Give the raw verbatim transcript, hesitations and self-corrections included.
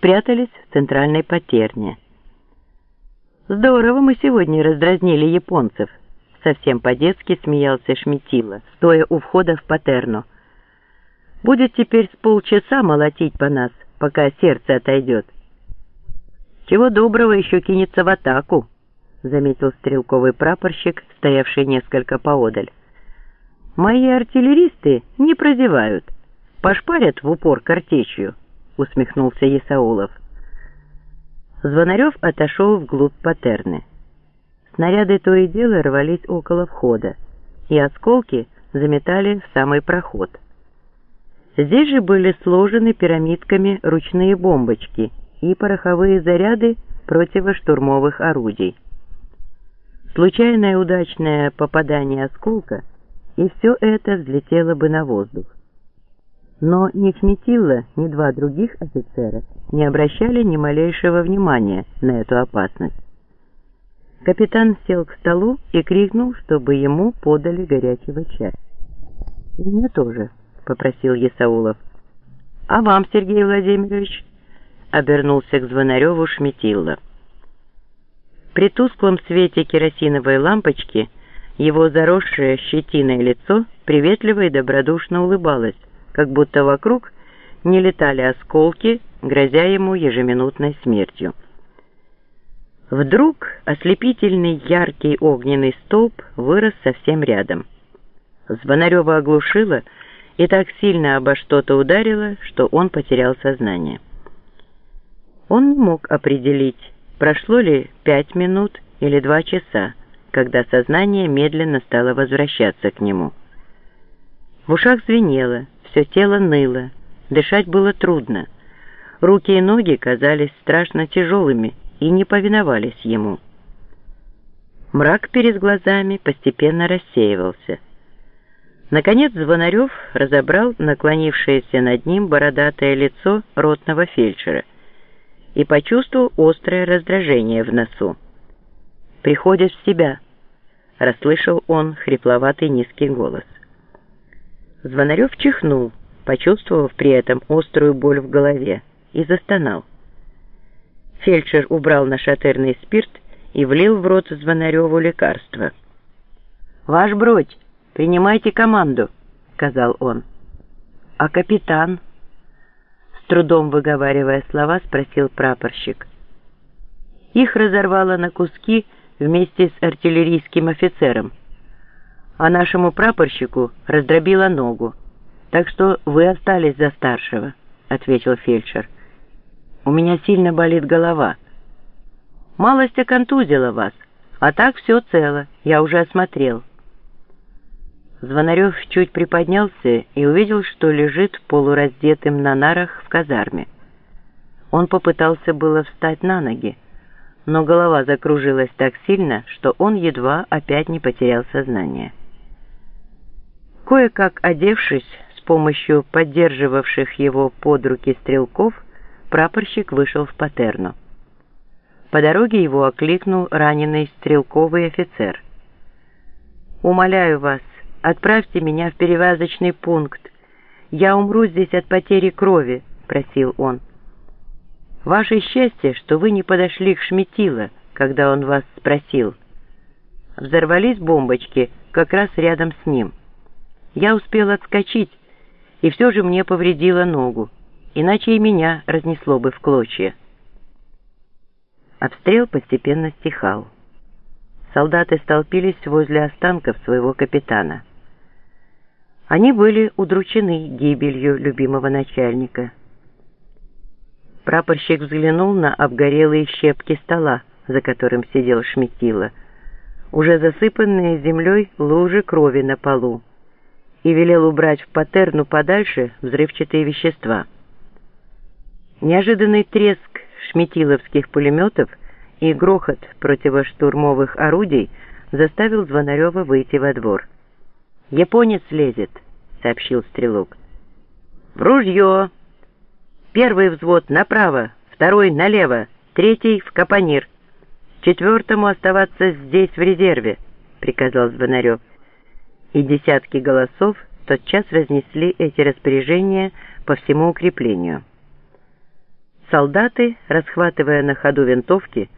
спрятались в центральной потерне. «Здорово мы сегодня раздразнили японцев», — совсем по-детски смеялся Шметила, стоя у входа в патерну. «Будет теперь с полчаса молотить по нас, пока сердце отойдет. Чего доброго еще кинется в атаку», — заметил стрелковый прапорщик, стоявший несколько поодаль. «Мои артиллеристы не прозевают, пошпарят в упор картечью», — усмехнулся Исаулов. Звонарев отошел вглубь патерны. Снаряды то и дело рвались около входа, и осколки заметали в самый проход. Здесь же были сложены пирамидками ручные бомбочки и пороховые заряды противоштурмовых орудий. Случайное удачное попадание осколка, и все это взлетело бы на воздух. Но ни Шметила, ни два других офицера не обращали ни малейшего внимания на эту опасность. Капитан сел к столу и крикнул, чтобы ему подали горячего чая. «И мне тоже», — попросил Исаулов. «А вам, Сергей Владимирович?» — обернулся к Звонареву Шметила. При тусклом свете керосиновой лампочки его заросшее щетиной лицо приветливо и добродушно улыбалось, как будто вокруг не летали осколки, грозя ему ежеминутной смертью. Вдруг ослепительный яркий огненный столб вырос совсем рядом. Звонарева оглушило и так сильно обо что-то ударило, что он потерял сознание. Он не мог определить, прошло ли пять минут или два часа, когда сознание медленно стало возвращаться к нему. В ушах звенело, все тело ныло, дышать было трудно. Руки и ноги казались страшно тяжелыми и не повиновались ему. Мрак перед глазами постепенно рассеивался. Наконец Звонарев разобрал наклонившееся над ним бородатое лицо ротного фельдшера и почувствовал острое раздражение в носу. «Приходишь в себя», — расслышал он хрипловатый низкий голос. Звонарев чихнул, почувствовав при этом острую боль в голове, и застонал. Фельдшер убрал нашатырный спирт и влил в рот Звонареву лекарство. «Ваш бродь, принимайте команду», — сказал он. «А капитан?» — с трудом выговаривая слова, спросил прапорщик. «Их разорвало на куски вместе с артиллерийским офицером, а нашему прапорщику раздробило ногу, так что вы остались за старшего», — ответил фельдшер. «У меня сильно болит голова. Малость оконтузила вас, а так все цело, я уже осмотрел». Звонарев чуть приподнялся и увидел, что лежит полураздетым на нарах в казарме. Он попытался было встать на ноги, но голова закружилась так сильно, что он едва опять не потерял сознание. Кое-как одевшись с помощью поддерживавших его под руки стрелков, прапорщик вышел в патерну. По дороге его окликнул раненый стрелковый офицер. «Умоляю вас, отправьте меня в перевязочный пункт. Я умру здесь от потери крови», — просил он. «Ваше счастье, что вы не подошли к Шметила, когда он вас спросил. Взорвались бомбочки как раз рядом с ним. Я успел отскочить, и все же мне повредило ногу, иначе и меня разнесло бы в клочья». Обстрел постепенно стихал. Солдаты столпились возле останков своего капитана. Они были удручены гибелью любимого начальника. Прапорщик взглянул на обгорелые щепки стола, за которым сидел Шметила, уже засыпанные землей лужи крови на полу, и велел убрать в патерну подальше взрывчатые вещества. Неожиданный треск шметиловских пулеметов и грохот противоштурмовых орудий заставил Звонарева выйти во двор. «Японец лезет», — сообщил стрелок. «В ружье! Первый взвод направо, второй налево, третий в капонир. Четвертому оставаться здесь в резерве», — приказал Звонарев. И десятки голосов тотчас разнесли эти распоряжения по всему укреплению. Солдаты, расхватывая на ходу винтовки,